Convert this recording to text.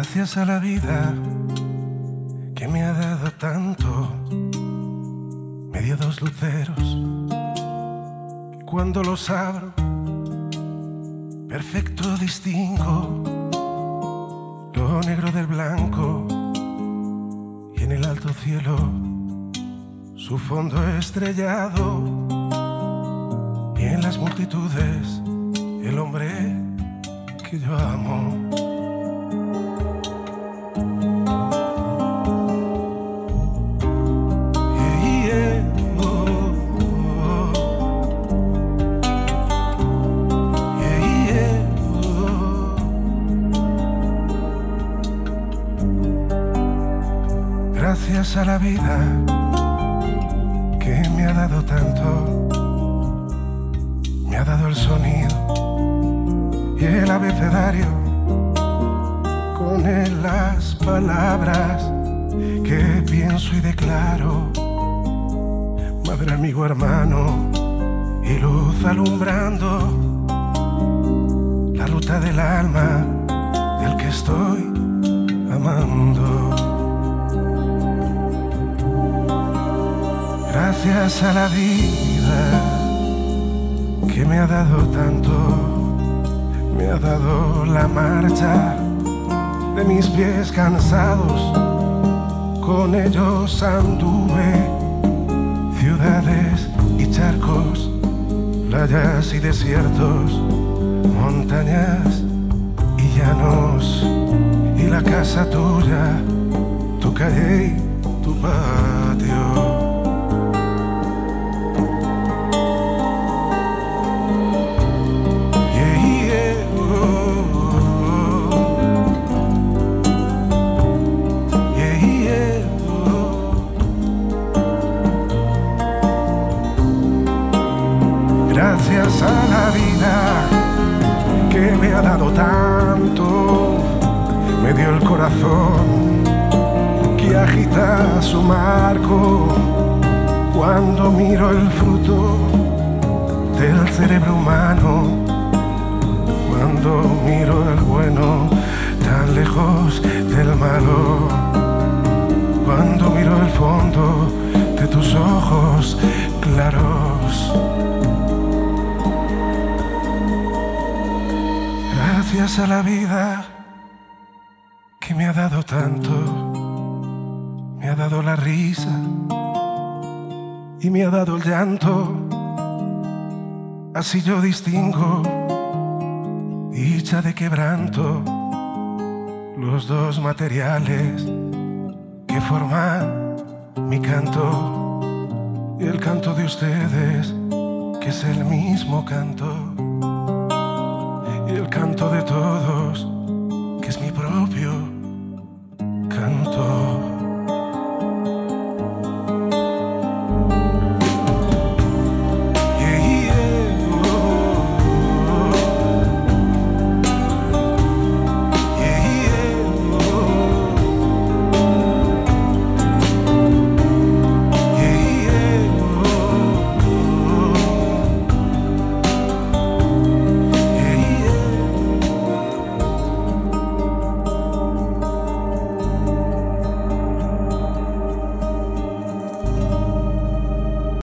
Gracias a la vida que me ha dado tanto, me dio dos luceros que cuando los abro perfecto distingo lo negro del blanco y en el alto cielo su fondo estrellado y en las multitudes el hombre que yo amo. Gracias a la vida que me ha dado tanto, me ha dado el sonido y el abecedario, con él las palabras que pienso y declaro. Madre, amigo, hermano y luz alumbrando la ruta del alma del que estoy amando. Gracias a la vida que me ha dado tanto, me ha dado la marcha de mis pies cansados, con ellos anduve ciudades y charcos, playas y desiertos, montañas y llanos, y la casa tuya, tu calle y tu patio. Gracias a la vida que me ha dado tanto, me dio el corazón que agita su marco cuando miro el fruto del cerebro humano, cuando miro el bueno tan lejos del malo, cuando miro el fondo de tus ojos claros. Gracias a la vida que me ha dado tanto, me ha dado la risa y me ha dado el llanto. Así yo distingo, dicha de quebranto, los dos materiales que forman mi canto y el canto de ustedes, que es el mismo canto. Y el canto de todos